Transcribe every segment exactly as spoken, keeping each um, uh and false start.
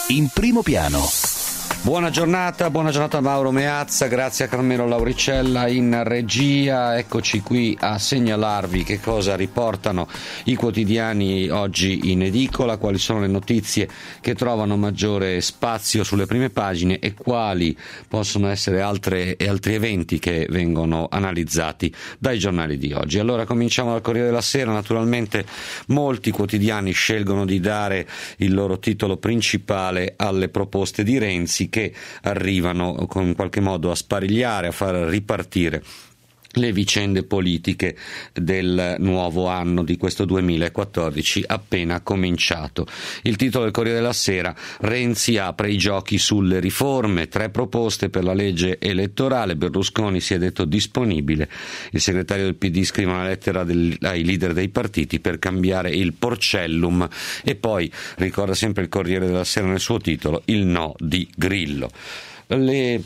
in primo piano. Buona giornata, buona giornata a Mauro Meazza, grazie a Carmelo Lauricella in regia. Eccoci qui a segnalarvi che cosa riportano i quotidiani oggi in edicola, quali sono le notizie che trovano maggiore spazio sulle prime pagine e quali possono essere altre e altri eventi che vengono analizzati dai giornali di oggi. Allora cominciamo dal Corriere della Sera. Naturalmente molti quotidiani scelgono di dare il loro titolo principale alle proposte di Renzi, che arrivano in qualche modo a sparigliare, a far ripartire le vicende politiche del nuovo anno di questo duemilaquattordici appena cominciato. Il titolo del Corriere della Sera: Renzi apre i giochi sulle riforme, tre proposte per la legge elettorale, Berlusconi si è detto disponibile, il segretario del P D scrive una lettera del, ai leader dei partiti per cambiare il Porcellum, e poi ricorda sempre il Corriere della Sera nel suo titolo il no di Grillo. Le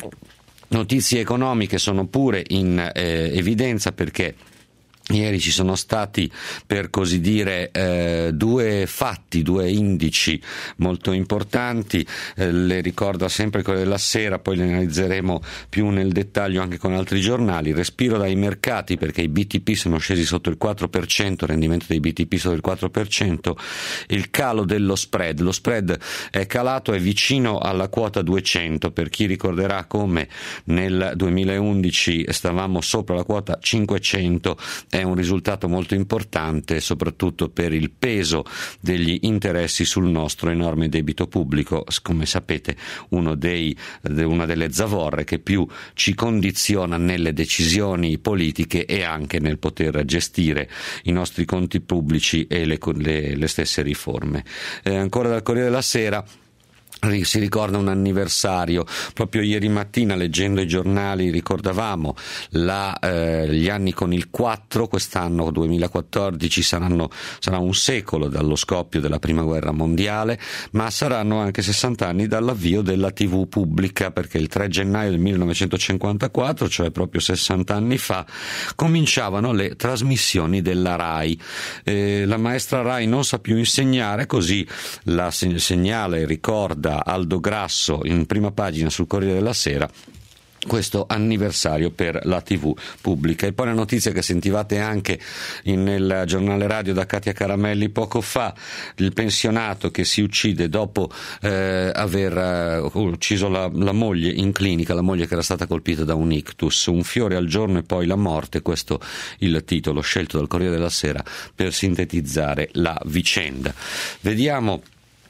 notizie economiche sono pure in eh, evidenza, perché ieri ci sono stati, per così dire, eh, due fatti, due indici molto importanti. Eh, le ricorda sempre quello della Sera, poi le analizzeremo più nel dettaglio anche con altri giornali. Respiro dai mercati, perché i B T P sono scesi sotto il quattro per cento, il rendimento dei B T P sotto il quattro per cento, il calo dello spread. Lo spread è calato, è vicino alla quota duecento, per chi ricorderà come nel duemilaundici stavamo sopra la quota cinquecento. È un risultato molto importante, soprattutto per il peso degli interessi sul nostro enorme debito pubblico, come sapete uno dei, una delle zavorre che più ci condiziona nelle decisioni politiche e anche nel poter gestire i nostri conti pubblici e le, le, le stesse riforme. Eh, ancora dal Corriere della Sera si ricorda un anniversario. Proprio ieri mattina, leggendo i giornali, ricordavamo la, eh, gli anni con il quattro. Quest'anno duemilaquattordici saranno, sarà un secolo dallo scoppio della prima guerra mondiale, ma saranno anche sessanta anni dall'avvio della tivù pubblica, perché il tre gennaio del millenovecentocinquantaquattro, cioè proprio sessanta anni fa, cominciavano le trasmissioni della RAI. Eh, la maestra RAI non sa più insegnare, così la segnala e ricorda Aldo Grasso in prima pagina sul Corriere della Sera questo anniversario per la tivù pubblica. E poi la notizia che sentivate anche in, nel giornale radio da Katia Caramelli poco fa: il pensionato che si uccide dopo eh, aver eh, ucciso la, la moglie in clinica, la moglie che era stata colpita da un ictus. Un fiore al giorno e poi la morte, questo il titolo scelto dal Corriere della Sera per sintetizzare la vicenda. Vediamo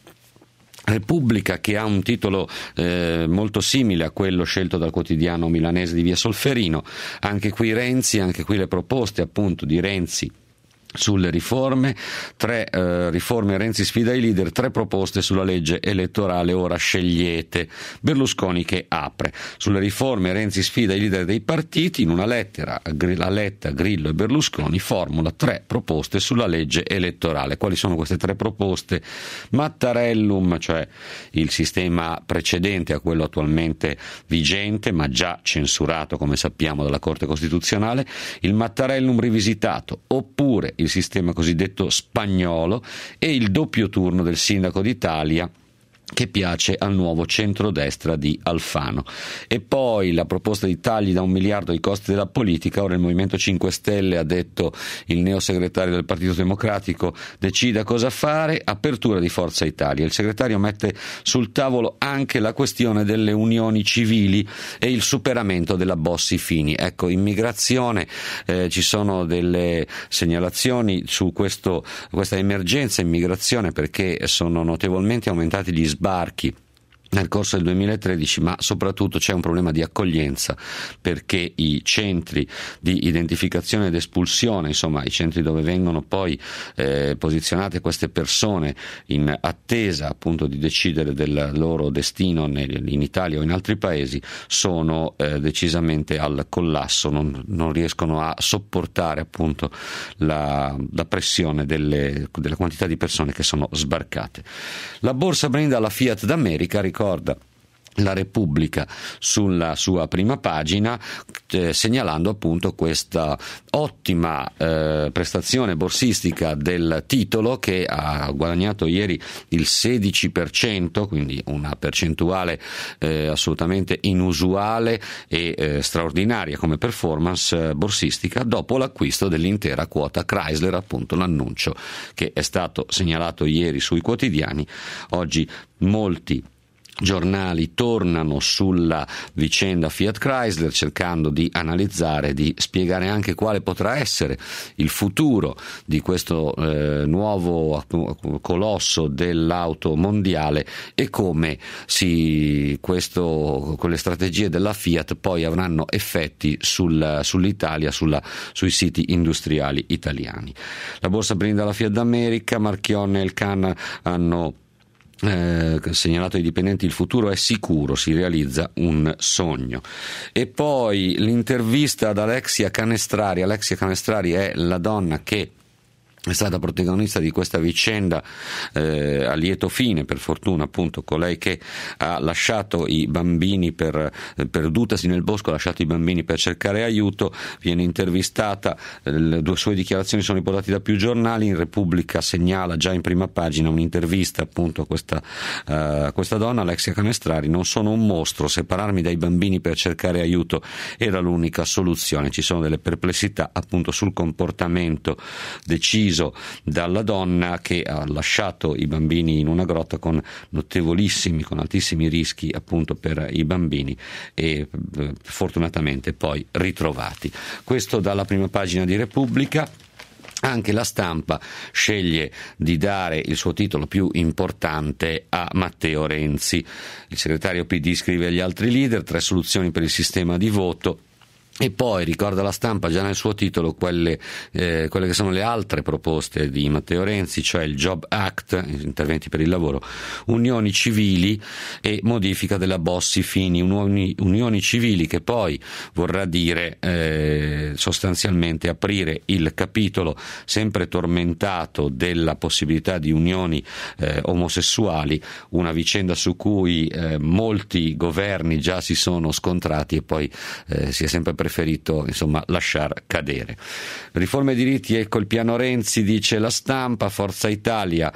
Repubblica, che ha un titolo eh, molto simile a quello scelto dal quotidiano milanese di Via Solferino. Anche qui Renzi, anche qui le proposte appunto di Renzi sulle riforme, tre eh, riforme, Renzi sfida i leader, tre proposte sulla legge elettorale, ora scegliete. Berlusconi che apre. Sulle riforme Renzi sfida i leader dei partiti, in una lettera la Letta, Grillo e Berlusconi formula tre proposte sulla legge elettorale. Quali sono queste tre proposte? Mattarellum, cioè il sistema precedente a quello attualmente vigente, ma già censurato come sappiamo dalla Corte Costituzionale, il Mattarellum rivisitato, oppure il sistema cosiddetto spagnolo, e il doppio turno del sindaco d'Italia, che piace al nuovo centrodestra di Alfano. E poi la proposta di tagli da un miliardo ai costi della politica. Ora il Movimento cinque Stelle, ha detto il neosegretario del Partito Democratico, decida cosa fare, apertura di Forza Italia. Il segretario mette sul tavolo anche la questione delle unioni civili e il superamento della Bossi-Fini. Ecco, immigrazione, eh, ci sono delle segnalazioni su questo, questa emergenza immigrazione, perché sono notevolmente aumentati gli sbarchi nel corso del duemilatredici, ma soprattutto c'è un problema di accoglienza, perché i centri di identificazione ed espulsione, insomma i centri dove vengono poi eh, posizionate queste persone in attesa appunto di decidere del loro destino nel, in Italia o in altri paesi, sono eh, decisamente al collasso, non, non riescono a sopportare appunto la, la pressione delle, della quantità di persone che sono sbarcate. La borsa brinda alla Fiat d'America, ricorda La Repubblica sulla sua prima pagina, eh, segnalando appunto questa ottima eh, prestazione borsistica del titolo, che ha guadagnato ieri il sedici per cento, quindi una percentuale eh, assolutamente inusuale e eh, straordinaria come performance eh, borsistica, dopo l'acquisto dell'intera quota Chrysler, appunto l'annuncio che è stato segnalato ieri sui quotidiani. Oggi molti giornali tornano sulla vicenda Fiat Chrysler, cercando di analizzare, di spiegare anche quale potrà essere il futuro di questo eh, nuovo colosso dell'auto mondiale e come si, questo, con le strategie della Fiat poi avranno effetti sul, sull'Italia, sulla, sui siti industriali italiani. La borsa brinda la Fiat d'America, Marchionne e Elkann hanno Eh, segnalato ai dipendenti: il futuro è sicuro, si realizza un sogno. E poi l'intervista ad Alexia Canestrari. Alexia Canestrari è la donna che è stata protagonista di questa vicenda eh, a lieto fine, per fortuna, appunto, colei che ha lasciato i bambini per eh, perdutasi nel bosco, ha lasciato i bambini per cercare aiuto, viene intervistata, eh, le due sue dichiarazioni sono riportate da più giornali. In Repubblica segnala già in prima pagina un'intervista appunto a questa, uh, a questa donna, Alexia Canestrari: non sono un mostro, separarmi dai bambini per cercare aiuto era l'unica soluzione. Ci sono delle perplessità appunto sul comportamento deciso dalla donna, che ha lasciato i bambini in una grotta con notevolissimi, con altissimi rischi appunto per i bambini, e eh, fortunatamente poi ritrovati. Questo dalla prima pagina di Repubblica. Anche La Stampa sceglie di dare il suo titolo più importante a Matteo Renzi. Il segretario P D scrive agli altri leader: tre soluzioni per il sistema di voto. E poi ricorda La Stampa già nel suo titolo quelle, eh, quelle che sono le altre proposte di Matteo Renzi, cioè il Job Act, interventi per il lavoro, unioni civili e modifica della Bossi-Fini, unioni, unioni civili che poi vorrà dire eh, sostanzialmente aprire il capitolo sempre tormentato della possibilità di unioni eh, omosessuali, una vicenda su cui eh, molti governi già si sono scontrati e poi eh, si è sempre preferito insomma lasciar cadere. Riforme e diritti, ecco il piano Renzi, dice La Stampa. Forza Italia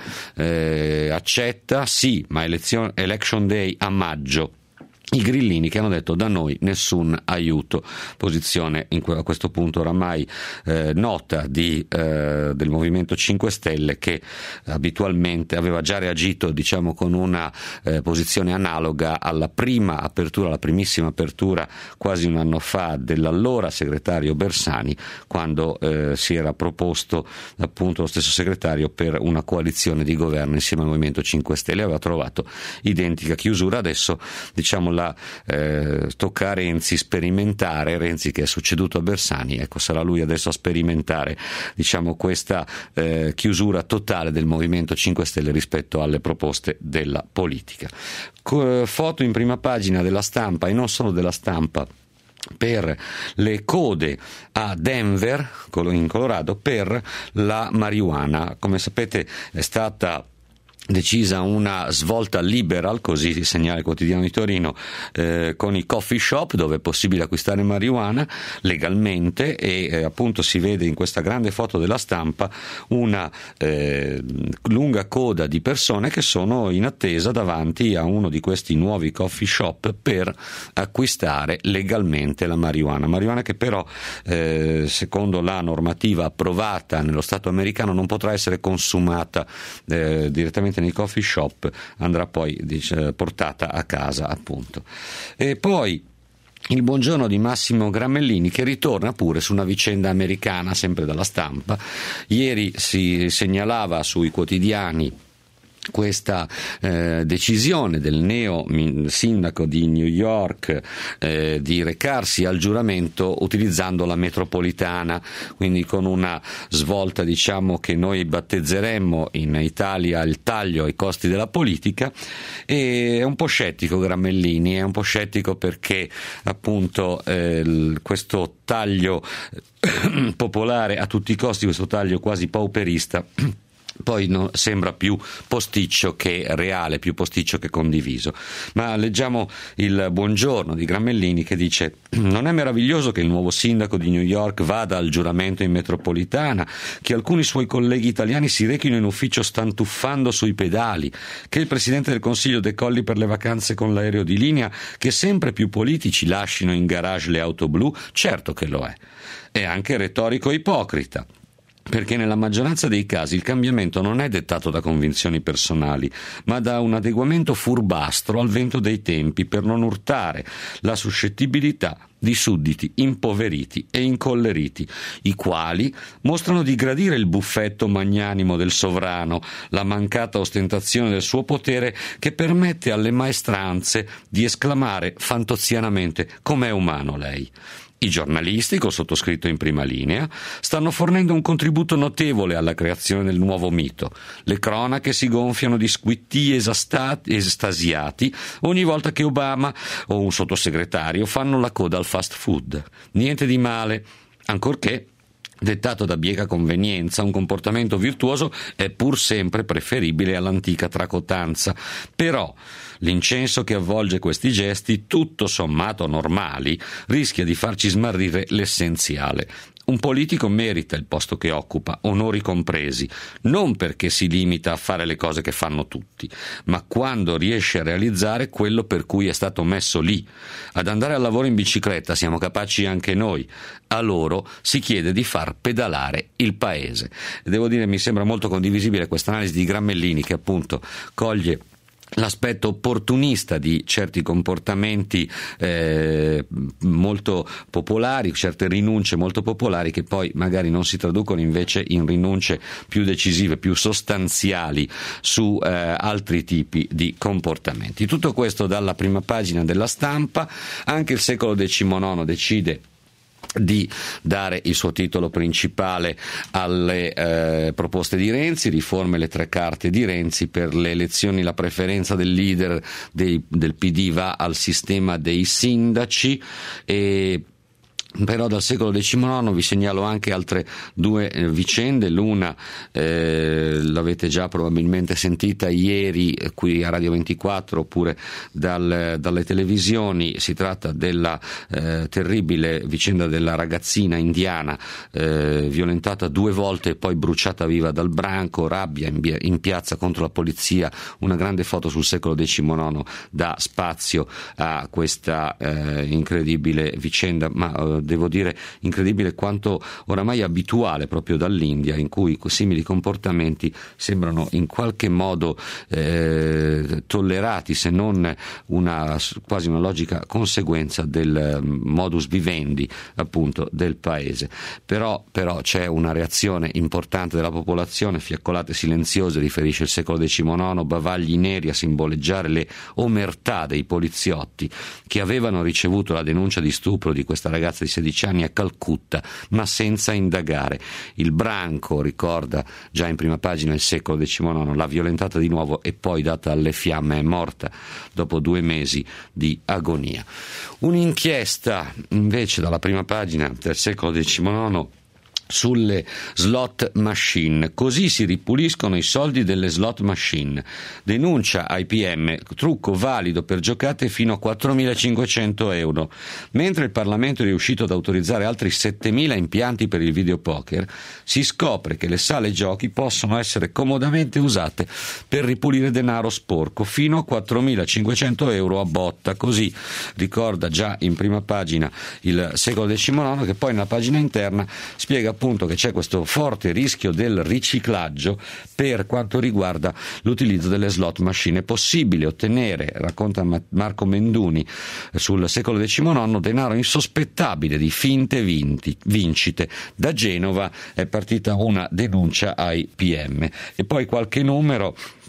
eh, accetta, sì, ma elezione, election day a maggio. I grillini che hanno detto: da noi nessun aiuto. Posizione in que- a questo punto oramai eh, nota di, eh, del Movimento cinque Stelle, che abitualmente aveva già reagito diciamo con una eh, posizione analoga alla prima apertura, alla primissima apertura quasi un anno fa dell'allora segretario Bersani, quando eh, si era proposto appunto lo stesso segretario per una coalizione di governo insieme al Movimento cinque Stelle. Aveva trovato identica chiusura. Adesso diciamo la eh, tocca a Renzi sperimentare, Renzi che è succeduto a Bersani, ecco sarà lui adesso a sperimentare diciamo questa eh, chiusura totale del Movimento cinque Stelle rispetto alle proposte della politica. Co- foto in prima pagina della Stampa, e non solo della Stampa, per le code a Denver in Colorado per la marijuana. Come sapete è stata decisa una svolta liberal, così segnala il Quotidiano di Torino, eh, con i coffee shop dove è possibile acquistare marijuana legalmente, e eh, appunto si vede in questa grande foto della Stampa una eh, lunga coda di persone che sono in attesa davanti a uno di questi nuovi coffee shop per acquistare legalmente la marijuana. Marijuana che però eh, secondo la normativa approvata nello Stato americano non potrà essere consumata eh, direttamente nei coffee shop, andrà poi dice, portata a casa appunto. E poi il buongiorno di Massimo Gramellini, che ritorna pure su una vicenda americana sempre dalla Stampa. Ieri si segnalava sui quotidiani questa eh, decisione del neo sindaco di New York eh, di recarsi al giuramento utilizzando la metropolitana, quindi con una svolta diciamo che noi battezzeremmo in Italia il taglio ai costi della politica. E è un po' scettico Gramellini, è un po' scettico perché appunto eh, questo taglio popolare a tutti i costi, questo taglio quasi pauperista poi no, sembra più posticcio che reale, più posticcio che condiviso. Ma leggiamo il buongiorno di Gramellini che dice: non è meraviglioso che il nuovo sindaco di New York vada al giuramento in metropolitana, che alcuni suoi colleghi italiani si rechino in ufficio stantuffando sui pedali, che il Presidente del Consiglio decolli per le vacanze con l'aereo di linea, che sempre più politici lasciino in garage le auto blu? Certo che lo è. È anche retorico e ipocrita, perché nella maggioranza dei casi il cambiamento non è dettato da convinzioni personali, ma da un adeguamento furbastro al vento dei tempi per non urtare la suscettibilità di sudditi impoveriti e incolleriti, i quali mostrano di gradire il buffetto magnanimo del sovrano, la mancata ostentazione del suo potere che permette alle maestranze di esclamare fantozianamente: com'è umano lei. I giornalisti, col sottoscritto in prima linea, stanno fornendo un contributo notevole alla creazione del nuovo mito. Le cronache si gonfiano di squittii esastati, estasiati ogni volta che Obama o un sottosegretario fanno la coda al fast food. Niente di male, ancorché dettato da bieca convenienza, un comportamento virtuoso è pur sempre preferibile all'antica tracotanza. Però l'incenso che avvolge questi gesti, tutto sommato normali, rischia di farci smarrire l'essenziale. Un politico merita il posto che occupa, onori compresi, non perché si limita a fare le cose che fanno tutti, ma quando riesce a realizzare quello per cui è stato messo lì. Ad andare al lavoro in bicicletta siamo capaci anche noi, a loro si chiede di far pedalare il paese. Devo dire, mi sembra molto condivisibile questa analisi di Gramellini, che appunto coglie l'aspetto opportunista di certi comportamenti eh, molto popolari, certe rinunce molto popolari che poi magari non si traducono invece in rinunce più decisive, più sostanziali su eh, altri tipi di comportamenti. Tutto questo dalla prima pagina della Stampa. Anche il Secolo diciannove decide di dare il suo titolo principale alle eh, proposte di Renzi, riforme le tre carte di Renzi. Per le elezioni la preferenza del leader dei, del P D va al sistema dei sindaci. E però dal Secolo diciannove vi segnalo anche altre due eh, vicende. L'una eh, l'avete già probabilmente sentita ieri eh, qui a Radio ventiquattro oppure dal, dalle televisioni. Si tratta della eh, terribile vicenda della ragazzina indiana eh, violentata due volte e poi bruciata viva dal branco. Rabbia in, via, in piazza contro la polizia. Una grande foto sul Secolo diciannove dà spazio a questa eh, incredibile vicenda, ma eh, devo dire incredibile quanto oramai abituale proprio dall'India, in cui simili comportamenti sembrano in qualche modo eh, tollerati, se non una quasi una logica conseguenza del modus vivendi appunto del paese. Però, però c'è una reazione importante della popolazione, fiaccolate silenziose, riferisce il Secolo diciannove, bavagli neri a simboleggiare le omertà dei poliziotti che avevano ricevuto la denuncia di stupro di questa ragazza di sedici anni a Calcutta, ma senza indagare. Il branco, ricorda già in prima pagina il Secolo diciannove, l'ha violentata di nuovo e poi data alle fiamme, è morta dopo due mesi di agonia. Un'inchiesta invece dalla prima pagina del Secolo diciannove sulle slot machine. Così si ripuliscono i soldi delle slot machine. Denuncia I P M, trucco valido per giocate fino a quattromilacinquecento euro. Mentre il Parlamento è riuscito ad autorizzare altri settemila impianti per il videopoker, si scopre che le sale giochi possono essere comodamente usate per ripulire denaro sporco fino a quattromilacinquecento euro a botta. Così ricorda già in prima pagina il Secolo diciannove, che poi nella pagina interna spiega appunto che c'è questo forte rischio del riciclaggio per quanto riguarda l'utilizzo delle slot machine. È possibile ottenere, racconta Marco Menduni sul Secolo diciannove, denaro insospettabile di finte vinti, vincite. Da Genova è partita una denuncia ai P M. E poi qualche numero.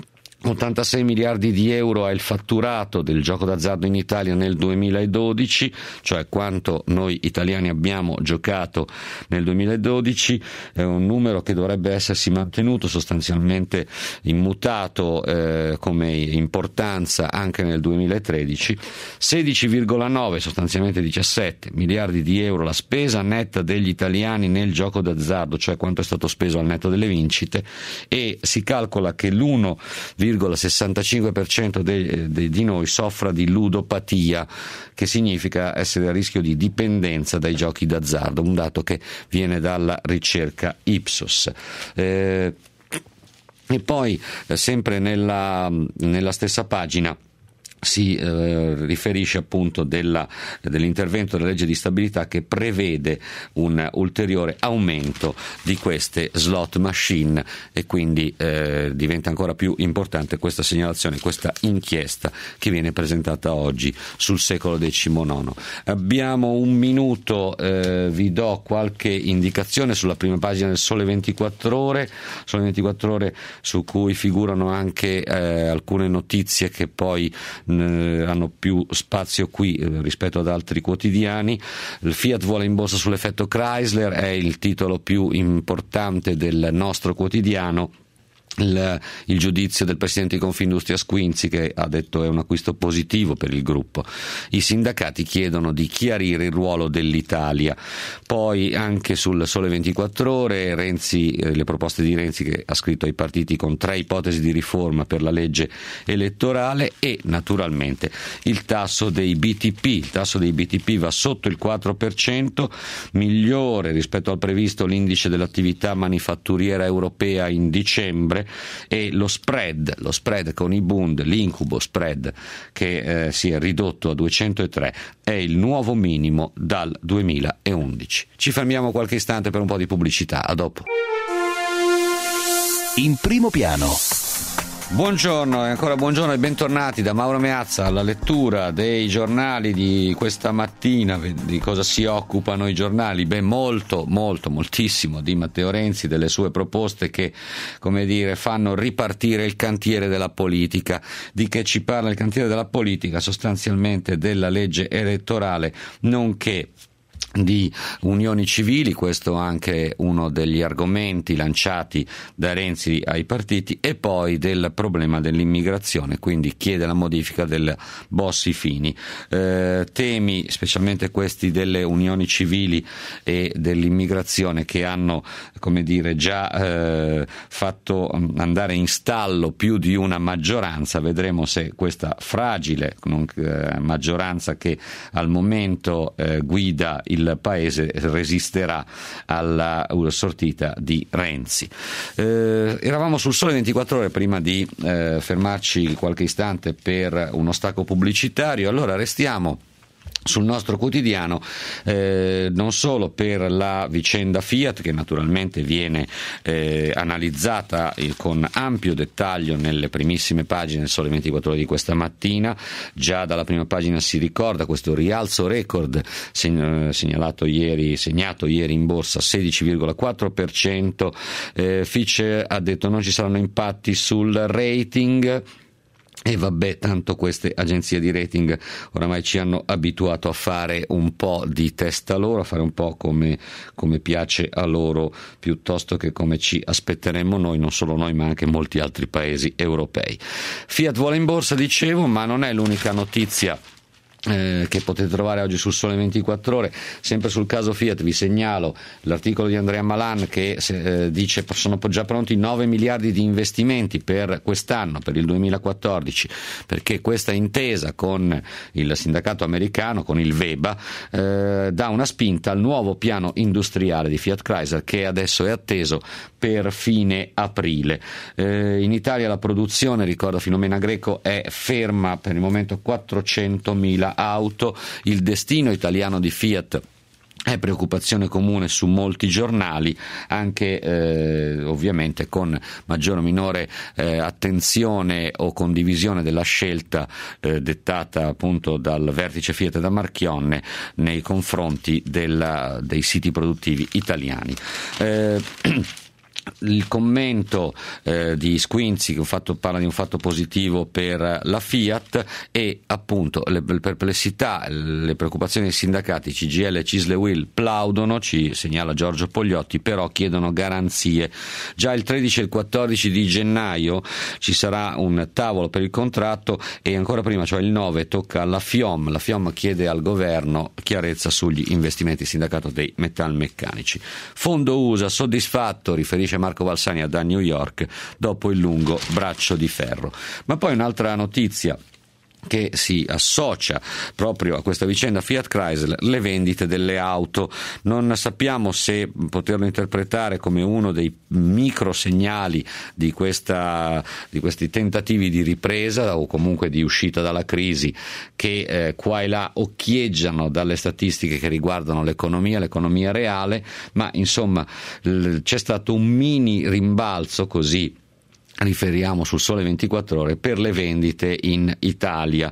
ottantasei miliardi di euro è il fatturato del gioco d'azzardo in Italia nel duemiladodici, cioè quanto noi italiani abbiamo giocato nel duemiladodici, è un numero che dovrebbe essersi mantenuto sostanzialmente immutato eh, come importanza anche nel duemilatredici. Sedici virgola nove, sostanzialmente diciassette miliardi di euro la spesa netta degli italiani nel gioco d'azzardo, cioè quanto è stato speso al netto delle vincite, e si calcola che l'uno virgola sessantacinque per cento de, de, di noi soffra di ludopatia, che significa essere a rischio di dipendenza dai giochi d'azzardo, un dato che viene dalla ricerca Ipsos. Eh, e poi, eh, sempre nella, nella stessa pagina, si eh, riferisce appunto della, dell'intervento della legge di stabilità che prevede un ulteriore aumento di queste slot machine, e quindi eh, diventa ancora più importante questa segnalazione, questa inchiesta che viene presentata oggi sul Secolo diciannove. Abbiamo un minuto, eh, vi do qualche indicazione sulla prima pagina del Sole ventiquattro Ore, Sole ventiquattro Ore su cui figurano anche eh, alcune notizie che poi hanno più spazio qui eh, rispetto ad altri quotidiani. Il Fiat vuole in borsa sull'effetto Chrysler, è il titolo più importante del nostro quotidiano. Il, il giudizio del presidente di Confindustria Squinzi, che ha detto è un acquisto positivo per il gruppo. I sindacati chiedono di chiarire il ruolo dell'Italia. Poi anche sul Sole ventiquattro Ore Renzi, eh, le proposte di Renzi, che ha scritto ai partiti con tre ipotesi di riforma per la legge elettorale, e naturalmente il tasso dei B T P. Il tasso dei B T P va sotto il quattro per cento, migliore rispetto al previsto l'indice dell'attività manifatturiera europea in dicembre, e lo spread, lo spread con i Bund, l'incubo spread che eh, si è ridotto a duecentotre, è il nuovo minimo dal duemilaundici. Ci fermiamo qualche istante per un po' di pubblicità, a dopo. In primo piano. Buongiorno e ancora buongiorno e bentornati da Mauro Meazza alla lettura dei giornali di questa mattina. Di cosa si occupano i giornali? Beh, molto, molto, moltissimo di Matteo Renzi, delle sue proposte che, come dire, fanno ripartire il cantiere della politica. Di che ci parla il cantiere della politica? Sostanzialmente della legge elettorale, nonché di unioni civili, questo anche uno degli argomenti lanciati da Renzi ai partiti, e poi del problema dell'immigrazione, quindi chiede la modifica del Bossi-Fini. Eh, temi, specialmente questi delle unioni civili e dell'immigrazione, che hanno, come dire, già eh, fatto andare in stallo più di una maggioranza. Vedremo se questa fragile non, eh, maggioranza che al momento eh, guida il paese resisterà alla sortita di Renzi. Eh, eravamo sul Sole ventiquattro Ore prima di eh, fermarci qualche istante per uno stacco pubblicitario. Allora restiamo sul nostro quotidiano, eh, non solo per la vicenda Fiat, che naturalmente viene eh, analizzata eh, con ampio dettaglio nelle primissime pagine del Sole ventiquattro Ore di questa mattina. Già dalla prima pagina si ricorda questo rialzo record segn- segnalato ieri, segnato ieri in borsa, sedici virgola quattro per cento. eh, Fitch ha detto non ci saranno impatti sul rating. E vabbè, tanto queste agenzie di rating oramai ci hanno abituato a fare un po' di testa loro, a fare un po' come, come piace a loro, piuttosto che come ci aspetteremmo noi, non solo noi ma anche molti altri paesi europei. Fiat vuole in borsa, dicevo, ma non è l'unica notizia Eh, che potete trovare oggi sul Sole ventiquattro Ore. Sempre sul caso Fiat vi segnalo l'articolo di Andrea Malan che eh, dice che sono già pronti nove miliardi di investimenti per quest'anno, per il duemilaquattordici, perché questa intesa con il sindacato americano, con il VEBA, eh, dà una spinta al nuovo piano industriale di Fiat Chrysler, che adesso è atteso per fine aprile. Eh, in Italia la produzione, ricorda Filomena Greco, è ferma per il momento, quattrocentomila auto. Il destino italiano di Fiat è preoccupazione comune su molti giornali, anche eh, ovviamente con maggiore o minore eh, attenzione o condivisione della scelta eh, dettata appunto dal vertice Fiat da Marchionne nei confronti della, dei siti produttivi italiani. Eh, Il commento eh, di Squinzi che fatto, parla di un fatto positivo per la Fiat e appunto le, le perplessità, le preoccupazioni dei sindacati C G I L e Cisle Will plaudono, ci segnala Giorgio Pogliotti, però chiedono garanzie. Già il tredici e il quattordici di gennaio ci sarà un tavolo per il contratto e ancora prima, cioè il nove, tocca alla FIOM. La FIOM chiede al governo chiarezza sugli investimenti, sindacato dei metalmeccanici. Fondo U S A soddisfatto, riferisce Marco Valsania da New York, dopo il lungo braccio di ferro. Ma poi un'altra notizia che si associa proprio a questa vicenda Fiat Chrysler, le vendite delle auto. Non sappiamo se poterlo interpretare come uno dei micro segnali di questa di questi tentativi di ripresa o comunque di uscita dalla crisi che eh, qua e là occhieggiano dalle statistiche che riguardano l'economia, l'economia reale, ma insomma l- c'è stato un mini rimbalzo, così riferiamo sul Sole ventiquattro Ore, per le vendite in Italia.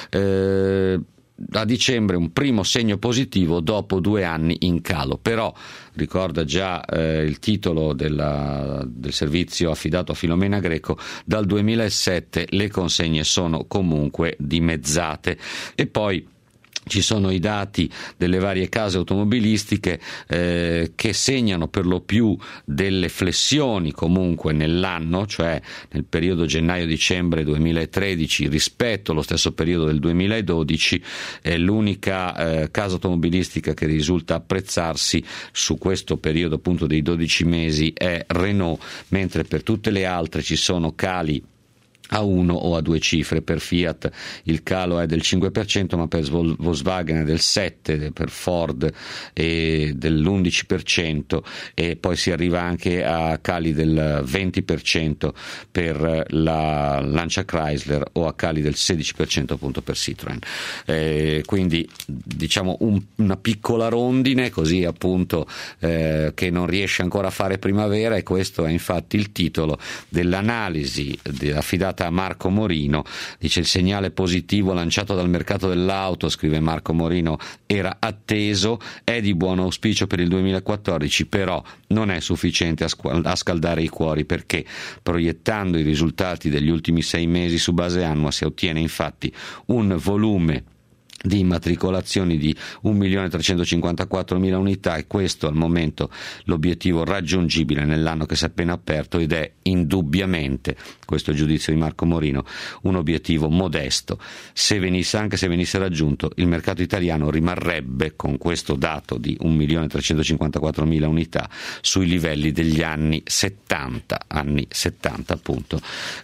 Eh, a dicembre un primo segno positivo dopo due anni in calo, però ricorda già eh, il titolo della, del servizio affidato a Filomena Greco, dal duemilasette le consegne sono comunque dimezzate. E poi ci sono i dati delle varie case automobilistiche eh, che segnano per lo più delle flessioni comunque nell'anno, cioè nel periodo gennaio-dicembre duemilatredici rispetto allo stesso periodo del duemiladodici. È l'unica eh, casa automobilistica che risulta apprezzarsi su questo periodo appunto dei dodici mesi è Renault, mentre per tutte le altre ci sono cali a uno o a due cifre. Per Fiat il calo è del cinque per cento, ma per Volkswagen è del sette per cento, per Ford è dell'undici per cento e poi si arriva anche a cali del venti per cento per la Lancia Chrysler o a cali del sedici per cento appunto per Citroën. Eh, quindi diciamo un, una piccola rondine così appunto eh, che non riesce ancora a fare primavera, e questo è infatti il titolo dell'analisi affidata a Marco Morino. Dice: il segnale positivo lanciato dal mercato dell'auto, scrive Marco Morino, era atteso, è di buon auspicio per il duemilaquattordici, però non è sufficiente a, squ- a scaldare i cuori, perché proiettando i risultati degli ultimi sei mesi su base annua si ottiene infatti un volume di immatricolazioni di un milione trecentocinquantaquattromila unità, e questo al momento l'obiettivo raggiungibile nell'anno che si è appena aperto, ed è indubbiamente, questo è il giudizio di Marco Morino, un obiettivo modesto. Se venisse, anche se venisse raggiunto, il mercato italiano rimarrebbe con questo dato di un milione trecentocinquantaquattromila unità sui livelli degli anni settanta, anni settanta appunto,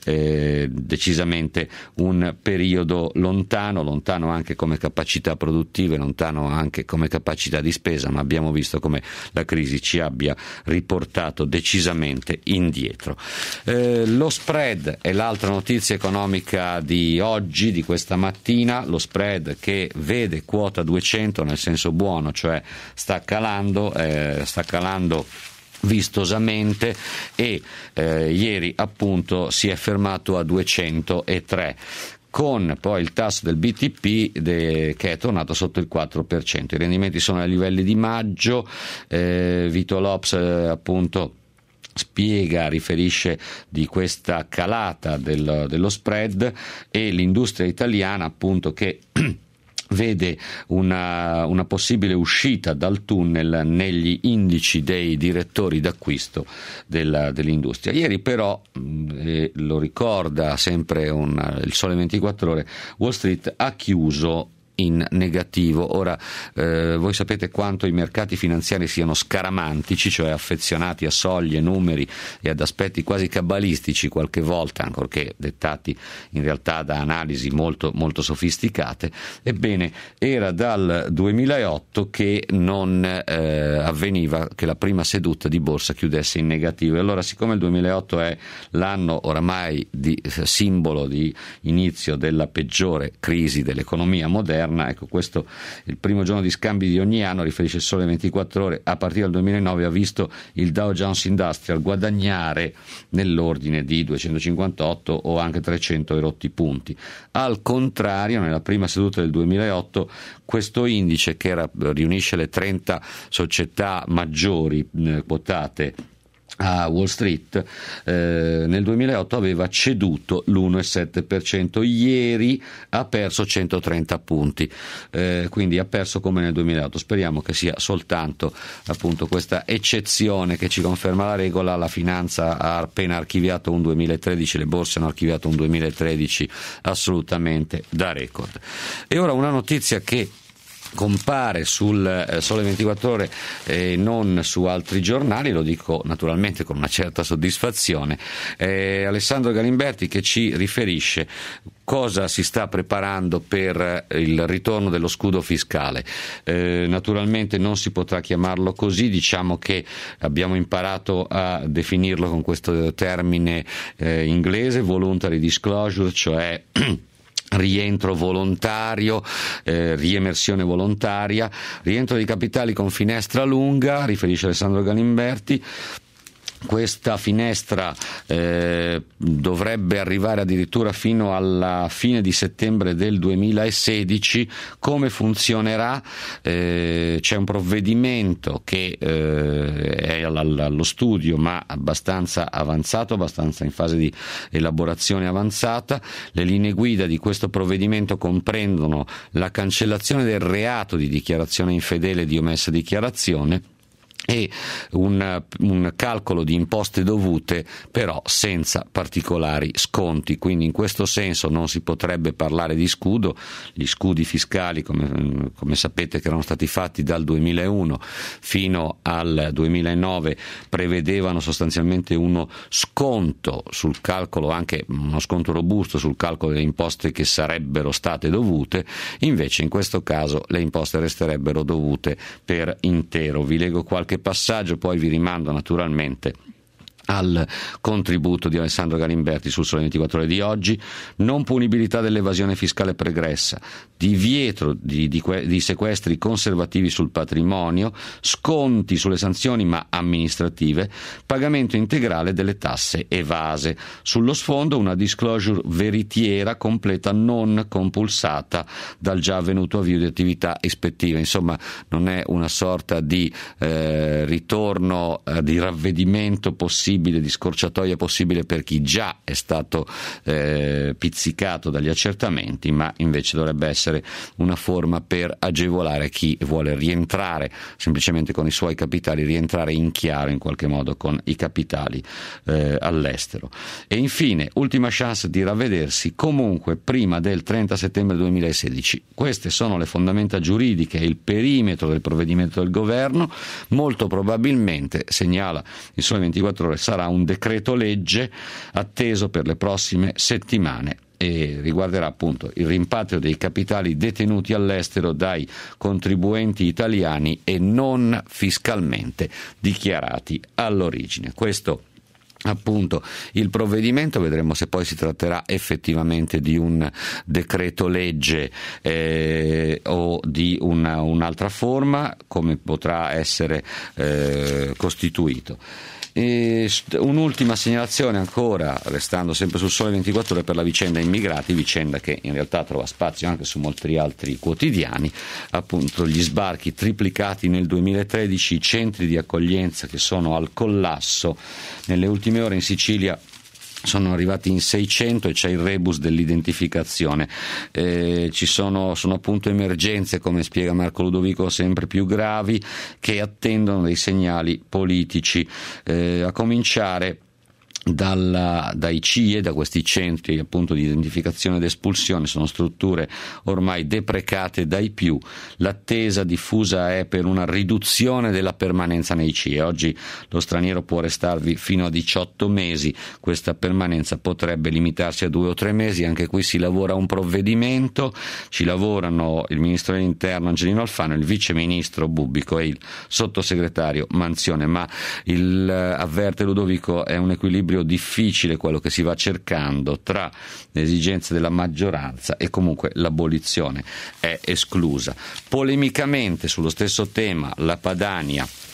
eh, decisamente un periodo lontano, lontano anche come capacità produttive, lontano anche come capacità di spesa, ma abbiamo visto come la crisi ci abbia riportato decisamente indietro. Eh, lo spread è l'altra notizia economica di oggi, di questa mattina, lo spread che vede quota duecento nel senso buono, cioè sta calando, eh, sta calando vistosamente, e eh, ieri appunto si è fermato a duecentotre, con poi il tasso del B T P de, che è tornato sotto il quattro per cento. I rendimenti sono ai livelli di maggio. eh, Vito Lops eh, appunto spiega, riferisce di questa calata del, dello spread, e l'industria italiana appunto che vede una, una possibile uscita dal tunnel negli indici dei direttori d'acquisto della, dell'industria. Ieri però, eh, lo ricorda sempre un, il Sole ventiquattro Ore, Wall Street ha chiuso in negativo. Ora eh, voi sapete quanto i mercati finanziari siano scaramantici, cioè affezionati a soglie, numeri e ad aspetti quasi cabalistici qualche volta, ancorché dettati in realtà da analisi molto molto sofisticate. Ebbene, era dal duemilaotto che non eh, avveniva che la prima seduta di borsa chiudesse in negativo. E allora, siccome il duemilaotto è l'anno oramai di simbolo di inizio della peggiore crisi dell'economia moderna, ecco, questo il primo giorno di scambi di ogni anno, riferisce il Sole ventiquattro Ore, a partire dal duemilanove ha visto il Dow Jones Industrial guadagnare nell'ordine di duecentocinquantotto o anche trecento e rotti punti. Al contrario, nella prima seduta del duemilaotto, questo indice, che era, riunisce le trenta società maggiori eh, quotate a Wall Street, eh, nel duemilaotto aveva ceduto l'uno virgola sette per cento, ieri ha perso centotrenta punti, eh, quindi ha perso come nel duemilaotto. Speriamo che sia soltanto appunto questa eccezione che ci conferma la regola. La finanza ha appena archiviato un duemilatredici, le borse hanno archiviato un duemilatredici assolutamente da record. E ora una notizia che compare sul eh, Sole ventiquattro Ore e non su altri giornali, lo dico naturalmente con una certa soddisfazione. eh, Alessandro Galimberti che ci riferisce cosa si sta preparando per il ritorno dello scudo fiscale. Eh, naturalmente non si potrà chiamarlo così, diciamo che abbiamo imparato a definirlo con questo termine eh, inglese, voluntary disclosure, cioè rientro volontario, eh, riemersione volontaria, rientro di capitali con finestra lunga, riferisce Alessandro Galimberti. Questa finestra eh, dovrebbe arrivare addirittura fino alla fine di settembre del duemilasedici. Come funzionerà? Eh, c'è un provvedimento che eh, è allo studio ma abbastanza avanzato, abbastanza in fase di elaborazione avanzata. Le linee guida di questo provvedimento comprendono la cancellazione del reato di dichiarazione infedele e di omessa dichiarazione e un, un calcolo di imposte dovute, però senza particolari sconti. Quindi in questo senso non si potrebbe parlare di scudo. Gli scudi fiscali, come, come sapete, che erano stati fatti dal duemilauno fino al duemilanove, prevedevano sostanzialmente uno sconto sul calcolo, anche uno sconto robusto sul calcolo delle imposte che sarebbero state dovute. Invece in questo caso le imposte resterebbero dovute per intero. Vi leggo qualche passaggio, poi vi rimando naturalmente al contributo di Alessandro Galimberti sul Sole ventiquattro Ore di oggi. Non punibilità dell'evasione fiscale pregressa, divieto di, di, di sequestri conservativi sul patrimonio, sconti sulle sanzioni ma amministrative, pagamento integrale delle tasse evase. Sullo sfondo una disclosure veritiera completa non compulsata dal già avvenuto avvio di attività ispettive. Insomma, non è una sorta di eh, ritorno, eh, di ravvedimento possibile, di scorciatoia possibile per chi già è stato eh, pizzicato dagli accertamenti, ma invece dovrebbe essere una forma per agevolare chi vuole rientrare semplicemente con i suoi capitali, rientrare in chiaro in qualche modo con i capitali eh, all'estero. E infine, ultima chance di ravvedersi comunque prima del trenta settembre duemilasedici. Queste sono le fondamenta giuridiche e il perimetro del provvedimento del governo. Molto probabilmente, segnala il Sole ventiquattro Ore, sarà un decreto legge atteso per le prossime settimane e riguarderà appunto il rimpatrio dei capitali detenuti all'estero dai contribuenti italiani e non fiscalmente dichiarati all'origine. Questo appunto il provvedimento, vedremo se poi si tratterà effettivamente di un decreto legge eh, o di una, un'altra forma, come potrà essere eh, costituito. E un'ultima segnalazione ancora, restando sempre sul Sole ventiquattro Ore, per la vicenda immigrati, vicenda che in realtà trova spazio anche su molti altri quotidiani. Appunto gli sbarchi triplicati nel duemilatredici, i centri di accoglienza che sono al collasso. Nelle ultime ore in Sicilia sono arrivati in seicento e c'è il rebus dell'identificazione. Eh, ci sono, sono appunto emergenze, come spiega Marco Ludovico, sempre più gravi, che attendono dei segnali politici, eh, a cominciare Dalla, dai C I E, da questi centri appunto di identificazione ed espulsione. Sono strutture ormai deprecate dai più. L'attesa diffusa è per una riduzione della permanenza nei C I E. Oggi lo straniero può restarvi fino a diciotto mesi, questa permanenza potrebbe limitarsi a due o tre mesi. Anche qui si lavora un provvedimento, ci lavorano il ministro dell'interno Angelino Alfano, il vice ministro Bubbico e il sottosegretario Manzione, ma il avverte Ludovico è un equilibrio difficile quello che si va cercando tra le esigenze della maggioranza e comunque l'abolizione è esclusa. Polemicamente sullo stesso tema la Padania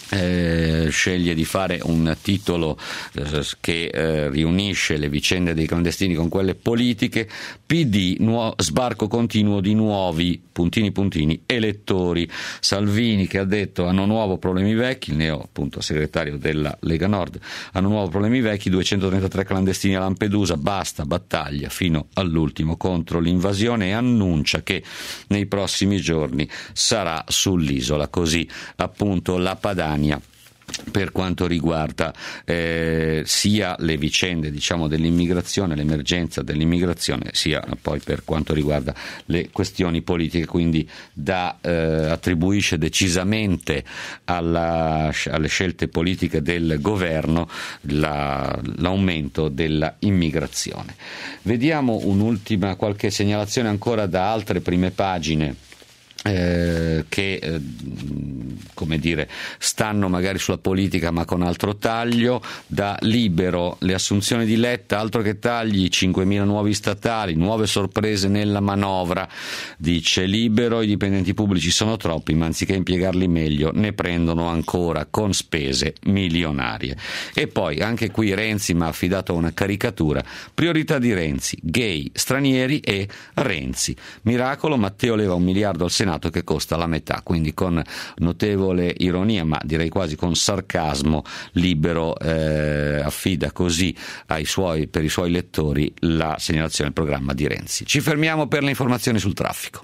Eh, sceglie di fare un titolo eh, che eh, riunisce le vicende dei clandestini con quelle politiche. P D, nuo- sbarco continuo di nuovi puntini puntini elettori. Salvini, che ha detto hanno nuovo problemi vecchi, il neo appunto segretario della Lega Nord, hanno nuovo problemi vecchi, duecentotrentatré clandestini a Lampedusa, basta, battaglia fino all'ultimo contro l'invasione, e annuncia che nei prossimi giorni sarà sull'isola. Così appunto la Padania per quanto riguarda eh, sia le vicende, diciamo, dell'immigrazione, l'emergenza dell'immigrazione, sia poi per quanto riguarda le questioni politiche. Quindi da, eh, attribuisce decisamente alla, alle scelte politiche del governo la, l'aumento della immigrazione. Vediamo un'ultima qualche segnalazione ancora da altre prime pagine Eh, che eh, come dire stanno magari sulla politica ma con altro taglio. Da Libero, le assunzioni di Letta, altro che tagli, cinquemila nuovi statali, nuove sorprese nella manovra. Dice Libero, i dipendenti pubblici sono troppi, ma anziché impiegarli meglio ne prendono ancora con spese milionarie. E poi anche qui Renzi mi ha affidato una caricatura: priorità di Renzi, gay, stranieri e Renzi. Miracolo, Matteo leva un miliardo al Senato che costa la metà, quindi con notevole ironia, ma direi quasi con sarcasmo, Libero eh, affida così ai suoi, per i suoi lettori la segnalazione del programma di Renzi. Ci fermiamo per le informazioni sul traffico.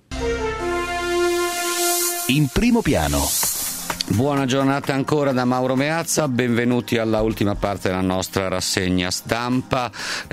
In primo piano. Buona giornata ancora da Mauro Meazza, benvenuti alla ultima parte della nostra rassegna stampa.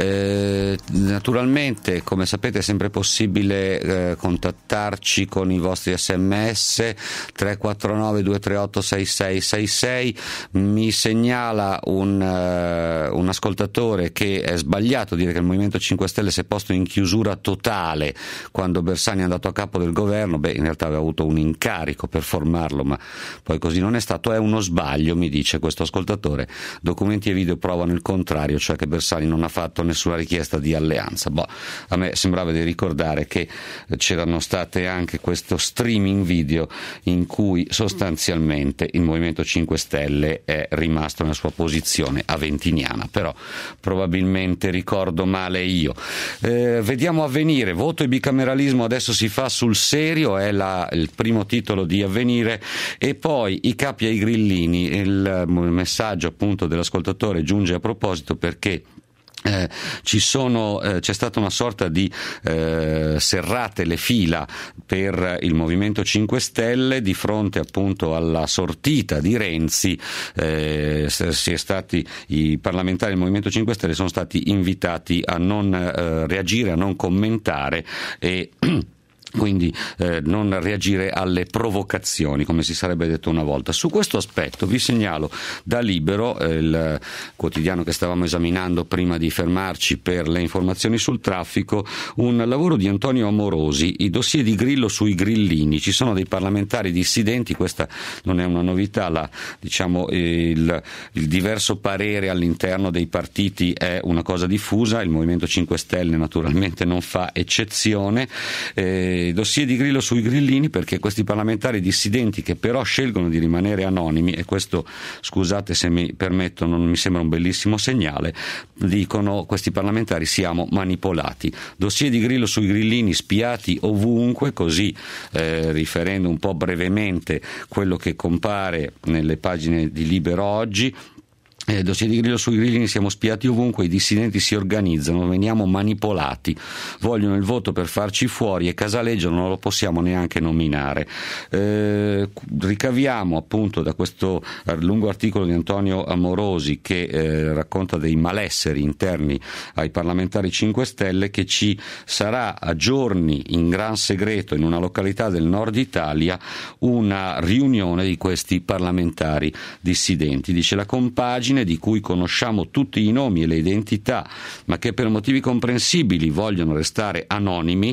Eh, naturalmente, come sapete, è sempre possibile eh, contattarci con i vostri sms tre quattro nove due tre otto sei sei sei sei. Mi segnala un, uh, un ascoltatore che è sbagliato dire che il Movimento cinque Stelle si è posto in chiusura totale quando Bersani è andato a capo del governo. Beh, in realtà aveva avuto un incarico per formarlo, ma poi così non è stato. È uno sbaglio, mi dice questo ascoltatore. Documenti e video provano il contrario, cioè che Bersani non ha fatto nessuna richiesta di alleanza. Boh, a me sembrava di ricordare che c'erano state anche questo streaming video in cui sostanzialmente il Movimento cinque Stelle è rimasto nella sua posizione aventiniana, però probabilmente ricordo male io. Eh, vediamo Avvenire, voto e bicameralismo adesso si fa sul serio, è la, il primo titolo di Avvenire. E poi i capi ai grillini, il messaggio appunto dell'ascoltatore giunge a proposito perché Eh, ci sono, eh, c'è stata una sorta di eh, serrate le fila per il Movimento cinque Stelle di fronte appunto alla sortita di Renzi. Eh, si è stati, i parlamentari del Movimento cinque Stelle sono stati invitati a non eh, reagire, a non commentare e quindi eh, non reagire alle provocazioni, come si sarebbe detto una volta. Su questo aspetto vi segnalo da Libero, eh, il quotidiano che stavamo esaminando prima di fermarci per le informazioni sul traffico, un lavoro di Antonio Amorosi, i dossier di Grillo sui grillini. Ci sono dei parlamentari dissidenti, questa non è una novità, la, diciamo, il, il diverso parere all'interno dei partiti è una cosa diffusa, il Movimento cinque Stelle naturalmente non fa eccezione. Eh, dossier di Grillo sui grillini, perché questi parlamentari dissidenti che però scelgono di rimanere anonimi, e questo, scusate se mi permetto, non mi sembra un bellissimo segnale, dicono questi parlamentari siamo manipolati. Dossier di Grillo sui grillini, spiati ovunque, così eh, riferendo un po' brevemente quello che compare nelle pagine di Libero oggi. Eh, dossier di Grillo sui grillini, siamo spiati ovunque, i dissidenti si organizzano, veniamo manipolati, vogliono il voto per farci fuori e Casaleggio non lo possiamo neanche nominare. Eh, ricaviamo appunto da questo lungo articolo di Antonio Amorosi che eh, racconta dei malesseri interni ai parlamentari cinque Stelle che ci sarà a giorni in gran segreto in una località del nord Italia una riunione di questi parlamentari dissidenti. Dice la compagine di cui conosciamo tutti i nomi e le identità, ma che per motivi comprensibili vogliono restare anonimi,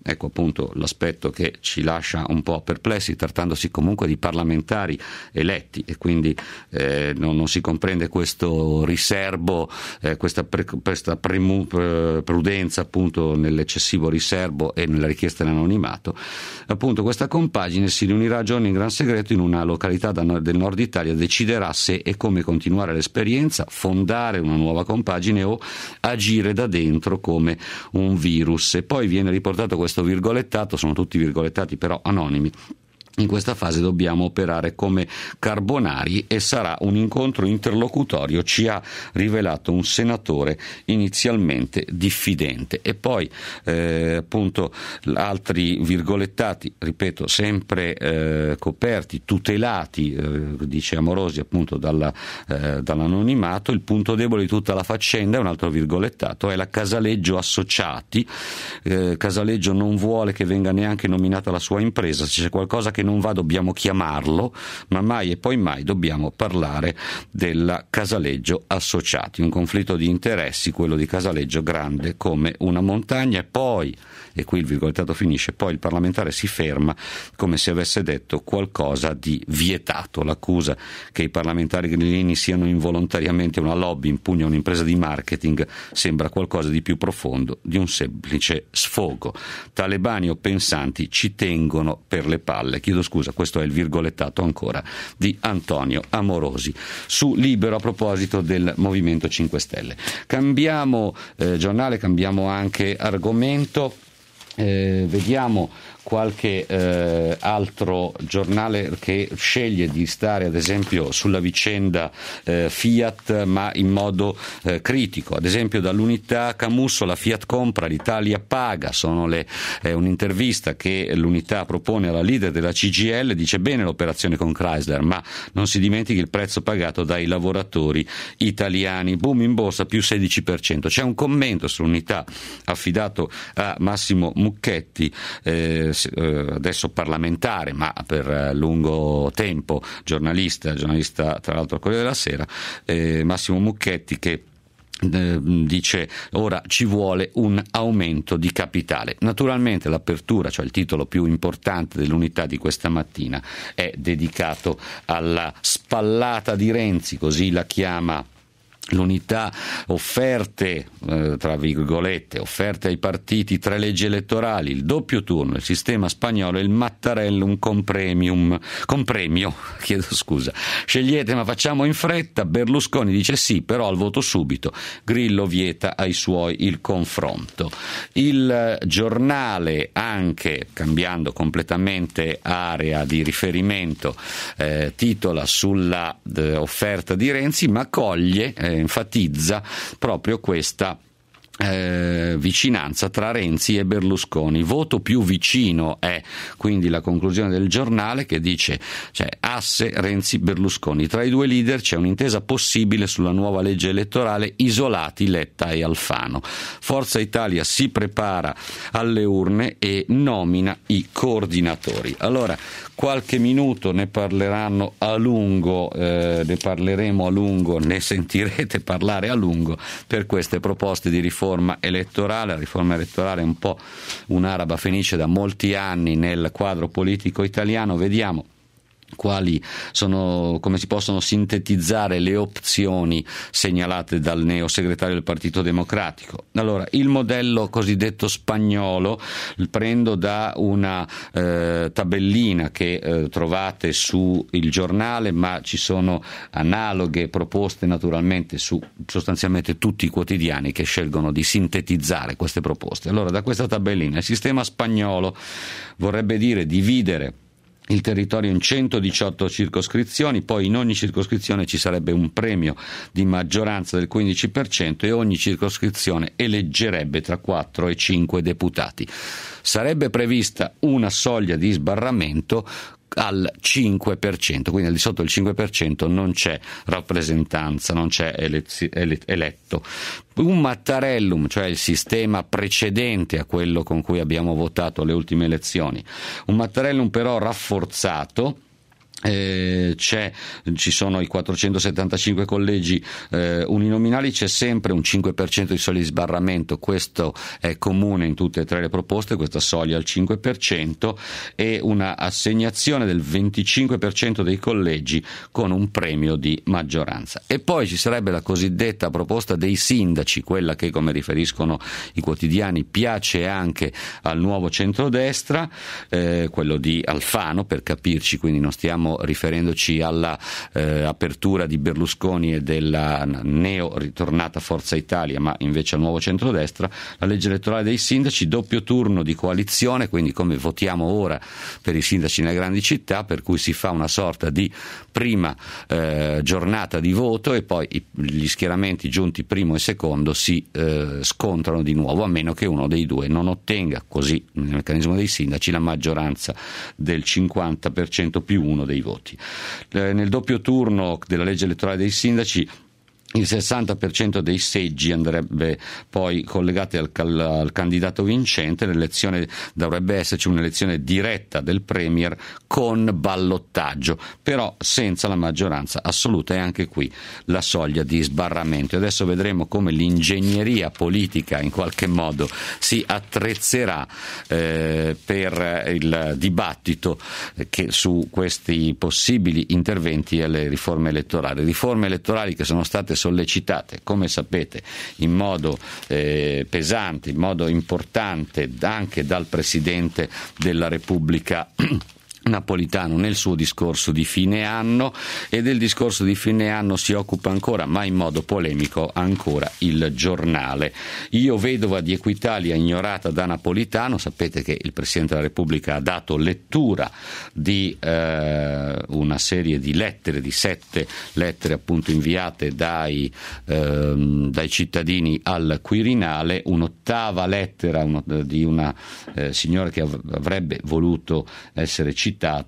ecco appunto l'aspetto che ci lascia un po' perplessi, trattandosi comunque di parlamentari eletti, e quindi eh, non, non si comprende questo riserbo, eh, questa, pre, questa premu, prudenza appunto nell'eccessivo riserbo e nella richiesta dell'anonimato. Appunto questa compagine si riunirà a giorni in gran segreto in una località del nord Italia, deciderà se e come continuare l'esperienza, fondare una nuova compagine o agire da dentro come un virus. E poi viene riportato questo virgolettato, sono tutti virgolettati però anonimi: in questa fase dobbiamo operare come carbonari e sarà un incontro interlocutorio, ci ha rivelato un senatore inizialmente diffidente. E poi eh, appunto altri virgolettati, ripeto, sempre eh, coperti, tutelati, eh, dice Amorosi appunto dalla, eh, dall'anonimato. Il punto debole di tutta la faccenda, è un altro virgolettato, è la Casaleggio Associati. eh, Casaleggio non vuole che venga neanche nominata la sua impresa, se c'è qualcosa che non va dobbiamo chiamarlo, ma mai e poi mai dobbiamo parlare della Casaleggio Associati, un conflitto di interessi, quello di Casaleggio, grande come una montagna. E poi, e qui il virgolettato finisce, poi il parlamentare si ferma come se avesse detto qualcosa di vietato. L'accusa che i parlamentari grillini siano involontariamente una lobby in pugno a un'impresa di marketing sembra qualcosa di più profondo di un semplice sfogo. Talebani o pensanti ci tengono per le palle. Chiedo scusa, questo è il virgolettato ancora di Antonio Amorosi su Libero a proposito del Movimento cinque Stelle. Cambiamo eh, giornale, cambiamo anche argomento, eh, vediamo qualche eh, altro giornale che sceglie di stare ad esempio sulla vicenda eh, Fiat, ma in modo eh, critico. Ad esempio dall'Unità Camusso: la Fiat compra, l'Italia paga. Sono le, eh, un'intervista che l'Unità propone alla leader della C G I L, dice bene l'operazione con Chrysler, ma non si dimentichi il prezzo pagato dai lavoratori italiani. Boom in borsa più sedici per cento. C'è un commento sull'Unità affidato a Massimo Mucchetti, eh, adesso parlamentare ma per lungo tempo giornalista, giornalista tra l'altro al Corriere della Sera, eh, Massimo Mucchetti, che eh, dice ora ci vuole un aumento di capitale. Naturalmente l'apertura, cioè il titolo più importante dell'Unità di questa mattina, è dedicato alla spallata di Renzi, così la chiama l'Unità. Offerte, eh, tra virgolette, offerte ai partiti, tre leggi elettorali, il doppio turno, il sistema spagnolo e il Mattarellum con premium, con premio, chiedo scusa. Scegliete ma facciamo in fretta. Berlusconi dice sì, però al voto subito. Grillo vieta ai suoi il confronto. Il Giornale, anche cambiando completamente area di riferimento, eh, titola sulla eh, offerta di Renzi, ma coglie, eh, enfatizza proprio questa Eh, vicinanza tra Renzi e Berlusconi. Voto più vicino è quindi la conclusione del Giornale, che dice, cioè, asse Renzi-Berlusconi, tra i due leader c'è un'intesa possibile sulla nuova legge elettorale, isolati Letta e Alfano. Forza Italia si prepara alle urne e nomina i coordinatori. Allora, qualche minuto ne parleranno a lungo, eh, ne parleremo a lungo, ne sentirete parlare a lungo per queste proposte di riforma elettorale. La riforma elettorale è un po' un'araba fenice da molti anni nel quadro politico italiano. Vediamo quali sono, come si possono sintetizzare le opzioni segnalate dal neo segretario del Partito Democratico. Allora, il modello cosiddetto spagnolo prendo da una eh, tabellina che eh, trovate su Il Giornale, ma ci sono analoghe proposte naturalmente su sostanzialmente tutti i quotidiani che scelgono di sintetizzare queste proposte. Allora, da questa tabellina, il sistema spagnolo vorrebbe dire dividere il territorio in centodiciotto circoscrizioni, poi in ogni circoscrizione ci sarebbe un premio di maggioranza del quindici per cento e ogni circoscrizione eleggerebbe tra quattro e cinque deputati. Sarebbe prevista una soglia di sbarramento al cinque per cento, quindi al di sotto del cinque per cento non c'è rappresentanza, non c'è elezzi, eletto. Un Mattarellum, cioè il sistema precedente a quello con cui abbiamo votato alle ultime elezioni, un Mattarellum però rafforzato, Eh, c'è, ci sono i quattrocentosettantacinque collegi eh, uninominali, c'è sempre un cinque per cento di soglia di sbarramento, questo è comune in tutte e tre le proposte, questa soglia al cinque per cento, e una assegnazione del venticinque per cento dei collegi con un premio di maggioranza. E poi ci sarebbe la cosiddetta proposta dei sindaci, quella che, come riferiscono i quotidiani, piace anche al nuovo centrodestra, eh, quello di Alfano, per capirci, quindi non stiamo riferendoci alla eh, apertura di Berlusconi e della neo ritornata Forza Italia, ma invece al nuovo centrodestra. La legge elettorale dei sindaci, doppio turno di coalizione, quindi come votiamo ora per i sindaci nelle grandi città, per cui si fa una sorta di prima eh, giornata di voto e poi i, gli schieramenti giunti primo e secondo si eh, scontrano di nuovo, a meno che uno dei due non ottenga, così nel meccanismo dei sindaci, la maggioranza del cinquanta per cento più uno dei voti. Eh, nel doppio turno della legge elettorale dei sindaci il sessanta per cento dei seggi andrebbe poi collegati al, al, al candidato vincente. L'elezione dovrebbe esserci un'elezione diretta del premier con ballottaggio, però senza la maggioranza assoluta, e anche qui la soglia di sbarramento. E adesso vedremo come l'ingegneria politica in qualche modo si attrezzerà eh, per il dibattito che su questi possibili interventi alle riforme elettorali. Riforme elettorali che sono state sollecitate, come sapete, in modo eh, pesante, in modo importante anche dal Presidente della Repubblica Napolitano nel suo discorso di fine anno, e del discorso di fine anno si occupa ancora, ma in modo polemico, ancora il Giornale. Io vedova di Equitalia ignorata da Napolitano. Sapete che il Presidente della Repubblica ha dato lettura di eh, una serie di lettere, di sette lettere appunto inviate dai, eh, dai cittadini al Quirinale, un'ottava lettera uno, di una eh, signora che av- avrebbe voluto essere citata,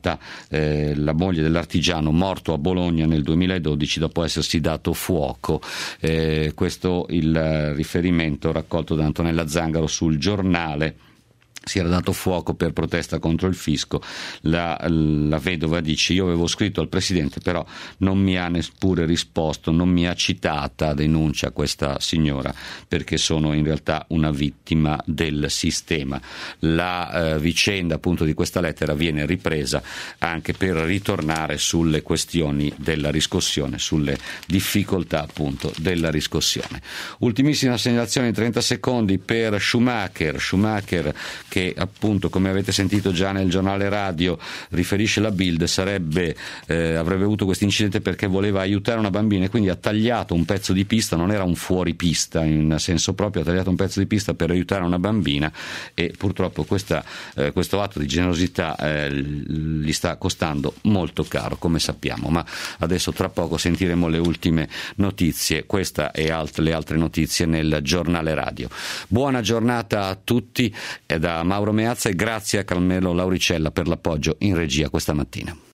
eh, la moglie dell'artigiano morto a Bologna nel duemiladodici dopo essersi dato fuoco. Eh, questo il riferimento raccolto da Antonella Zangaro sul Giornale. Si era dato fuoco per protesta contro il fisco. La, la vedova dice: io avevo scritto al Presidente, però non mi ha neppure risposto, non mi ha citata, denuncia questa signora, perché sono in realtà una vittima del sistema. La eh, vicenda appunto di questa lettera viene ripresa anche per ritornare sulle questioni della riscossione, sulle difficoltà appunto della riscossione. Ultimissima segnalazione in trenta secondi per Schumacher, Schumacher che appunto, come avete sentito già nel giornale radio, riferisce la Bild, sarebbe eh, avrebbe avuto questo incidente perché voleva aiutare una bambina e quindi ha tagliato un pezzo di pista, non era un fuoripista in senso proprio, ha tagliato un pezzo di pista per aiutare una bambina, e purtroppo questa, eh, questo atto di generosità eh, gli sta costando molto caro, come sappiamo. Ma adesso tra poco sentiremo le ultime notizie, questa e alt- le altre notizie nel giornale radio. Buona giornata a tutti e da Mauro Meazza, e grazie a Carmelo Lauricella per l'appoggio in regia questa mattina.